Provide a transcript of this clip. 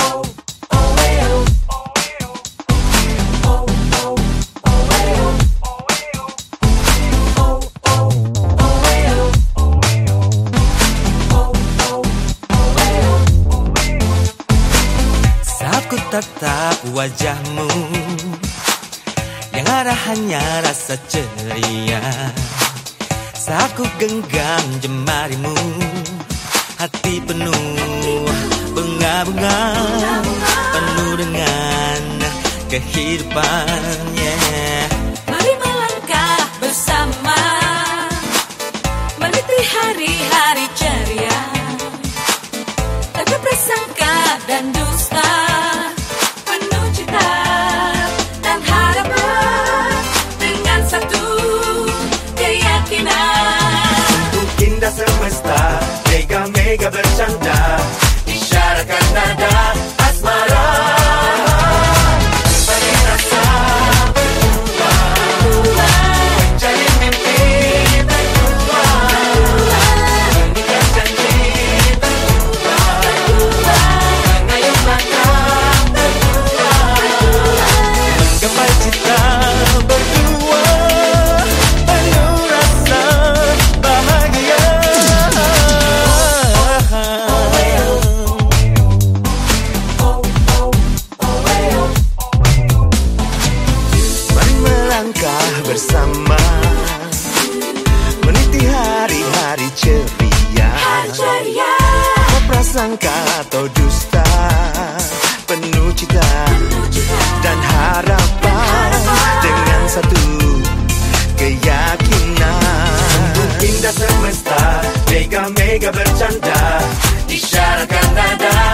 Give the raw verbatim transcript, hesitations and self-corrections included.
Tatap wajahmu, yang ada hanya rasa ceria. Saat ku genggam jemarimu, hati penuh bunga-bunga, penuh dengan kehidupan. Yeah. Mari melangkah bersama, meniti hari-hari ceria, tanpa prasangka dan dusta. Semesta, mega-mega bercanda, isyaratkan nada asmara. Bagi rasa berdua, mencari mimpi berdua, mengikat janji berdua, mengayuh langkah berdua, menggapai cita berdua, penuh rasa bahagia. Bersama meniti hari-hari ceria, apa prasangka atau dusta, penuh cita dan harapan, dengan satu keyakinan. Sungguh indah semesta, mega-mega bercanda, isyaratkan nada